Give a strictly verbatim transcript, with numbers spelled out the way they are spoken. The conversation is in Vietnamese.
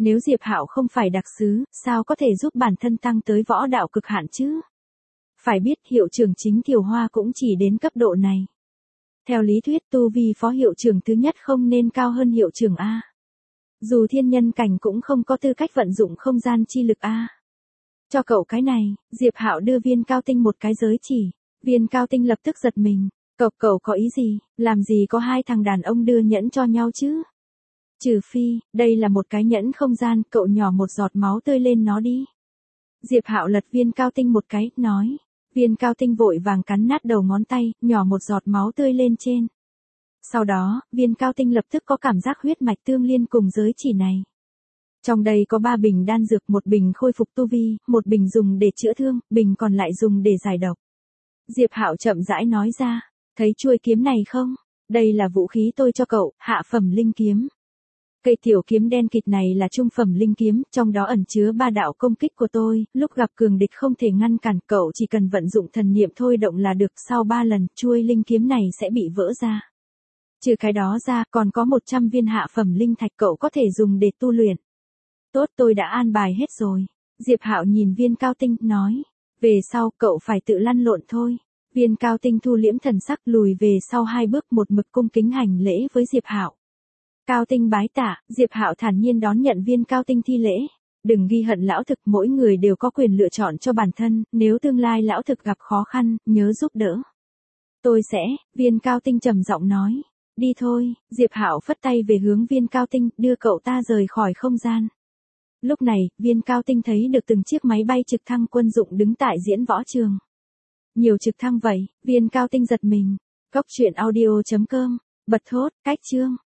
Nếu Diệp Hạo không phải đặc sứ, sao có thể giúp bản thân tăng tới võ đạo cực hạn chứ? Phải biết hiệu trưởng chính Thiều Hoa cũng chỉ đến cấp độ này. Theo lý thuyết tu vi phó hiệu trưởng thứ nhất không nên cao hơn hiệu trưởng A. Dù thiên nhân cảnh cũng không có tư cách vận dụng không gian chi lực A. Cho cậu cái này, Diệp Hạo đưa viên cao tinh một cái giới chỉ. Viên cao tinh lập tức giật mình. Cậu cậu có ý gì, làm gì có hai thằng đàn ông đưa nhẫn cho nhau chứ? Trừ phi, đây là một cái nhẫn không gian, cậu nhỏ một giọt máu tươi lên nó đi. Diệp Hạo lật viên cao tinh một cái, nói. Viên cao tinh vội vàng cắn nát đầu ngón tay, nhỏ một giọt máu tươi lên trên. Sau đó, viên cao tinh lập tức có cảm giác huyết mạch tương liên cùng giới chỉ này. Trong đây có ba bình đan dược, một bình khôi phục tu vi, một bình dùng để chữa thương, bình còn lại dùng để giải độc. Diệp Hạo chậm rãi nói ra, thấy chuôi kiếm này không? Đây là vũ khí tôi cho cậu, hạ phẩm linh kiếm. Cây tiểu kiếm đen kịt này là trung phẩm linh kiếm, trong đó ẩn chứa ba đạo công kích của tôi, lúc gặp cường địch không thể ngăn cản, cậu chỉ cần vận dụng thần niệm thôi động là được, sau ba lần, chuôi linh kiếm này sẽ bị vỡ ra. Trừ cái đó ra, còn có một trăm viên hạ phẩm linh thạch cậu có thể dùng để tu luyện. Tốt, tôi đã an bài hết rồi. Diệp Hạo nhìn viên cao tinh, nói. Về sau, cậu phải tự lăn lộn thôi. Viên cao tinh thu liễm thần sắc lùi về sau hai bước, một mực cung kính hành lễ với Diệp Hạo. Cao tinh bái tạ, Diệp Hạo thản nhiên đón nhận viên cao tinh thi lễ. Đừng ghi hận lão thực, mỗi người đều có quyền lựa chọn cho bản thân, nếu tương lai lão thực gặp khó khăn, nhớ giúp đỡ. Tôi sẽ, viên cao tinh trầm giọng nói. Đi thôi, Diệp Hạo phất tay về hướng viên cao tinh, đưa cậu ta rời khỏi không gian. Lúc này, viên cao tinh thấy được từng chiếc máy bay trực thăng quân dụng đứng tại diễn võ trường. Nhiều trực thăng vậy, viên cao tinh giật mình. Cốc truyện audio chấm com, bật thốt, cách chương.